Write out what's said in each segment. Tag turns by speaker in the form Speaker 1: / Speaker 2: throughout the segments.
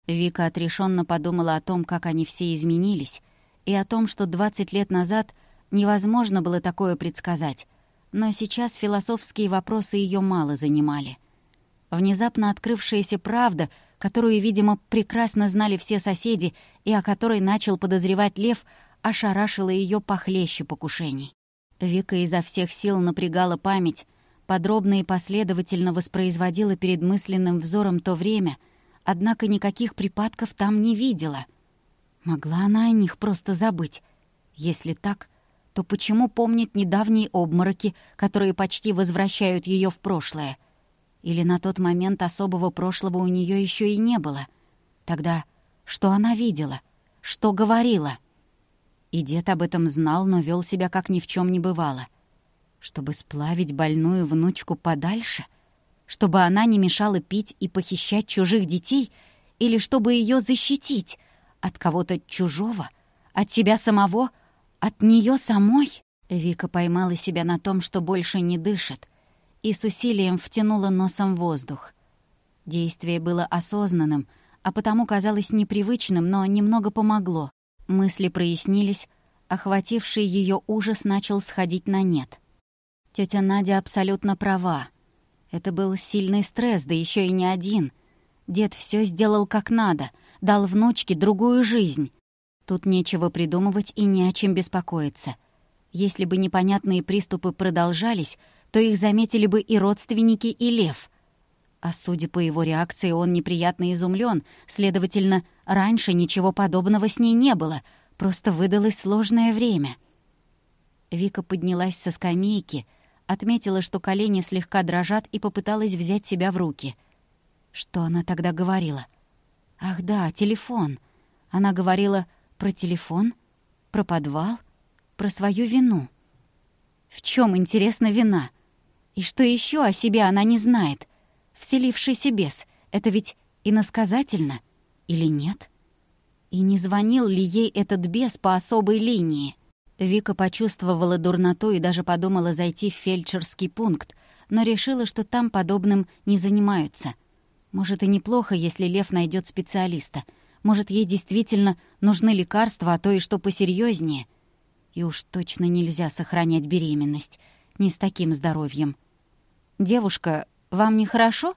Speaker 1: Вика отрешенно подумала о том, как они все изменились, и о том, что 20 лет назад невозможно было такое предсказать, но сейчас философские вопросы ее мало занимали. Внезапно открывшаяся правда, которую, видимо, прекрасно знали все соседи и о которой начал подозревать Лев, ошарашила ее похлеще покушений. Вика изо всех сил напрягала память, подробно и последовательно воспроизводила перед мысленным взором то время, однако никаких припадков там не видела. Могла она о них просто забыть? Если так, то почему помнит недавние обмороки, которые почти возвращают ее в прошлое? Или на тот момент особого прошлого у нее еще и не было? Тогда что она видела? Что говорила? И дед об этом знал, но вел себя, как ни в чем не бывало. Чтобы сплавить больную внучку подальше? Чтобы она не мешала пить и похищать чужих детей? Или чтобы ее защитить от кого-то чужого? От себя самого? От нее самой? Вика поймала себя на том, что больше не дышит, и с усилием втянула носом воздух. Действие было осознанным, а потому казалось непривычным, но немного помогло. Мысли прояснились, охвативший ее ужас начал сходить на нет. Тётя Надя абсолютно права. Это был сильный стресс, да еще и не один. Дед все сделал как надо, дал внучке другую жизнь. Тут нечего придумывать и не о чем беспокоиться. Если бы непонятные приступы продолжались, то их заметили бы и родственники, и Лев. А судя по его реакции, он неприятно изумлен, следовательно, раньше ничего подобного с ней не было, просто выдалось сложное время. Вика поднялась со скамейки, отметила, что колени слегка дрожат, и попыталась взять себя в руки. Что она тогда говорила? Ах да, телефон. Она говорила про телефон, про подвал, про свою вину. В чем, интересно, вина? И что еще о себе она не знает? Вселившийся бес — это ведь иносказательно или нет? И не звонил ли ей этот бес по особой линии? Вика почувствовала дурноту и даже подумала зайти в фельдшерский пункт, но решила, что там подобным не занимаются. Может, и неплохо, если Лев найдет специалиста. Может, ей действительно нужны лекарства, а то и что посерьезнее. И уж точно нельзя сохранять беременность. Не с таким здоровьем. «Девушка, вам нехорошо?»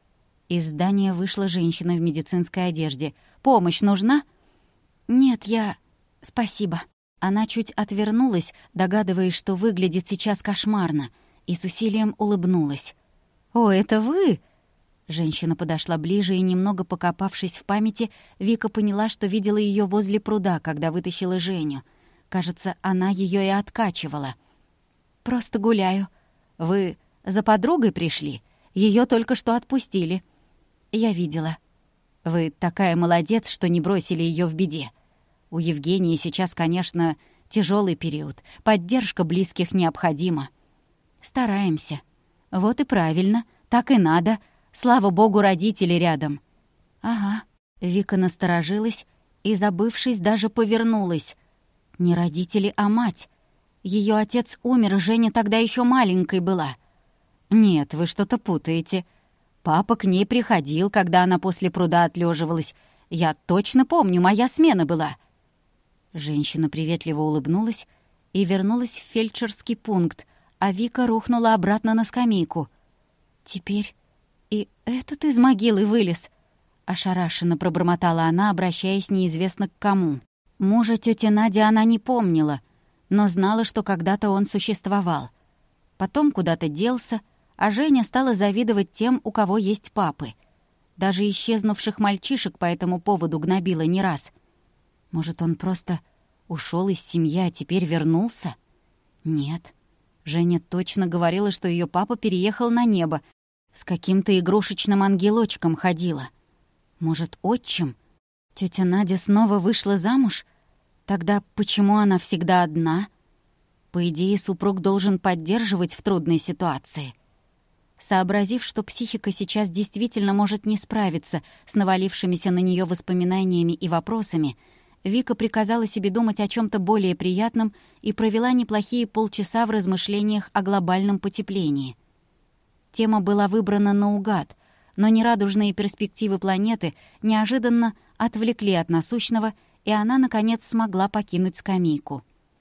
Speaker 1: Из здания вышла женщина в медицинской одежде. «Помощь нужна?» «Нет, Спасибо». Она чуть отвернулась, догадываясь, что выглядит сейчас кошмарно, и с усилием улыбнулась. «О, это вы?» Женщина подошла ближе, и, немного покопавшись в памяти, Вика поняла, что видела ее возле пруда, когда вытащила Женю. Кажется, она ее и откачивала. «Просто гуляю. Вы за подругой пришли? Ее только что отпустили». «Я видела». «Вы такая молодец, что не бросили ее в беде. У Евгении сейчас, конечно, тяжелый период. Поддержка близких необходима». «Стараемся». «Вот и правильно. Так и надо. Слава богу, родители рядом». «Ага». Вика насторожилась и, забывшись, даже повернулась. Не родители, а мать. Ее отец умер, Женя тогда еще маленькой была. «Нет, вы что-то путаете. Папа к ней приходил, когда она после пруда отлеживалась. Я точно помню, моя смена была». Женщина приветливо улыбнулась и вернулась в фельдшерский пункт, а Вика рухнула обратно на скамейку. «Теперь и этот из могилы вылез», — ошарашенно пробормотала она, обращаясь неизвестно к кому. Мужа тёти Нади она не помнила, но знала, что когда-то он существовал. Потом куда-то делся, а Женя стала завидовать тем, у кого есть папы. Даже исчезнувших мальчишек по этому поводу гнобила не раз. Может, он просто ушел из семьи, а теперь вернулся? Нет. Женя точно говорила, что ее папа переехал на небо, с каким-то игрушечным ангелочком ходила. Может, отчим? Тётя Надя снова вышла замуж? Тогда почему она всегда одна? По идее, супруг должен поддерживать в трудной ситуации. Сообразив, что психика сейчас действительно может не справиться с навалившимися на нее воспоминаниями и вопросами, Вика приказала себе думать о чем-то более приятном и провела неплохие полчаса в размышлениях о глобальном потеплении. Тема была выбрана наугад, но нерадужные перспективы планеты неожиданно отвлекли от насущного, и она, наконец, смогла покинуть скамейку.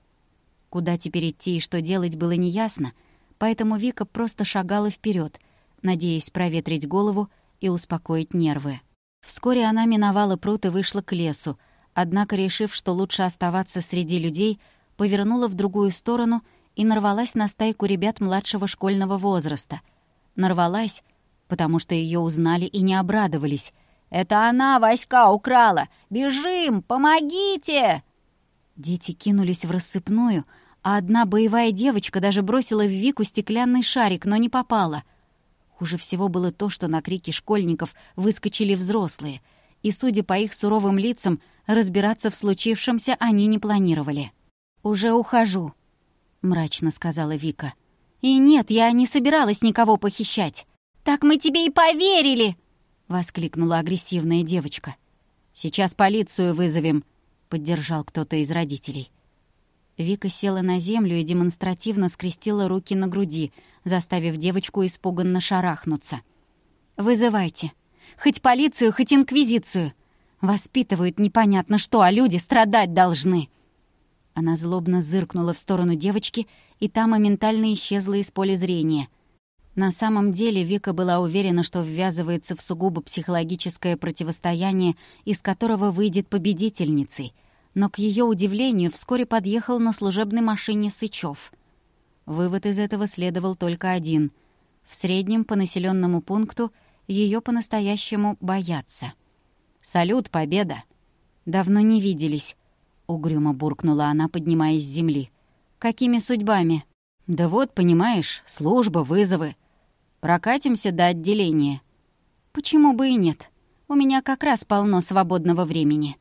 Speaker 1: Куда теперь идти и что делать было неясно, поэтому Вика просто шагала вперед, надеясь проветрить голову и успокоить нервы. Вскоре она миновала пруд и вышла к лесу, однако, решив, что лучше оставаться среди людей, повернула в другую сторону и нарвалась на стайку ребят младшего школьного возраста. Нарвалась, потому что ее узнали и не обрадовались. «Это она Васька украла! Бежим! Помогите!» Дети кинулись в рассыпную, а одна боевая девочка даже бросила в Вику стеклянный шарик, но не попала. Хуже всего было то, что на крики школьников выскочили взрослые, и, судя по их суровым лицам, разбираться в случившемся они не планировали. «Уже ухожу», — мрачно сказала Вика. «И нет, я не собиралась никого похищать». «Так мы тебе и поверили!» — воскликнула агрессивная девочка. «Сейчас полицию вызовем», — поддержал кто-то из родителей. Вика села на землю и демонстративно скрестила руки на груди, заставив девочку испуганно шарахнуться. «Вызывайте. Хоть полицию, хоть инквизицию. Воспитывают непонятно что, а люди страдать должны». Она злобно зыркнула в сторону девочки, и та моментально исчезла из поля зрения. На самом деле Вика была уверена, что ввязывается в сугубо психологическое противостояние, из которого выйдет победительницей, но, к ее удивлению, вскоре подъехал на служебной машине Сычёв. Вывод из этого следовал только один. В среднем по населенному пункту ее по-настоящему боятся. «Салют, победа!» «Давно не виделись», — угрюмо буркнула она, поднимаясь с земли. «Какими судьбами?» «Да вот, понимаешь, служба, вызовы. Прокатимся до отделения». «Почему бы и нет? У меня как раз полно свободного времени».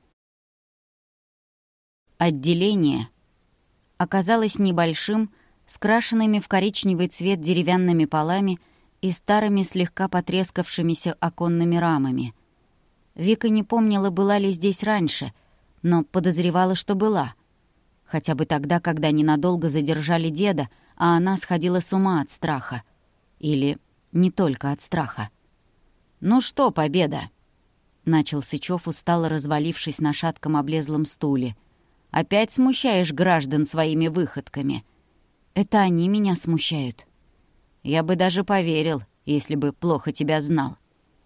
Speaker 1: Отделение оказалось небольшим, с крашенными в коричневый цвет деревянными полами и старыми слегка потрескавшимися оконными рамами. Вика не помнила, была ли здесь раньше, но подозревала, что была. Хотя бы тогда, когда ненадолго задержали деда, а она сходила с ума от страха. Или не только от страха. «Ну что, победа?» — начал Сычёв, устало развалившись на шатком облезлом стуле. «Опять смущаешь граждан своими выходками. Это они меня смущают. Я бы даже поверил, если бы плохо тебя знал.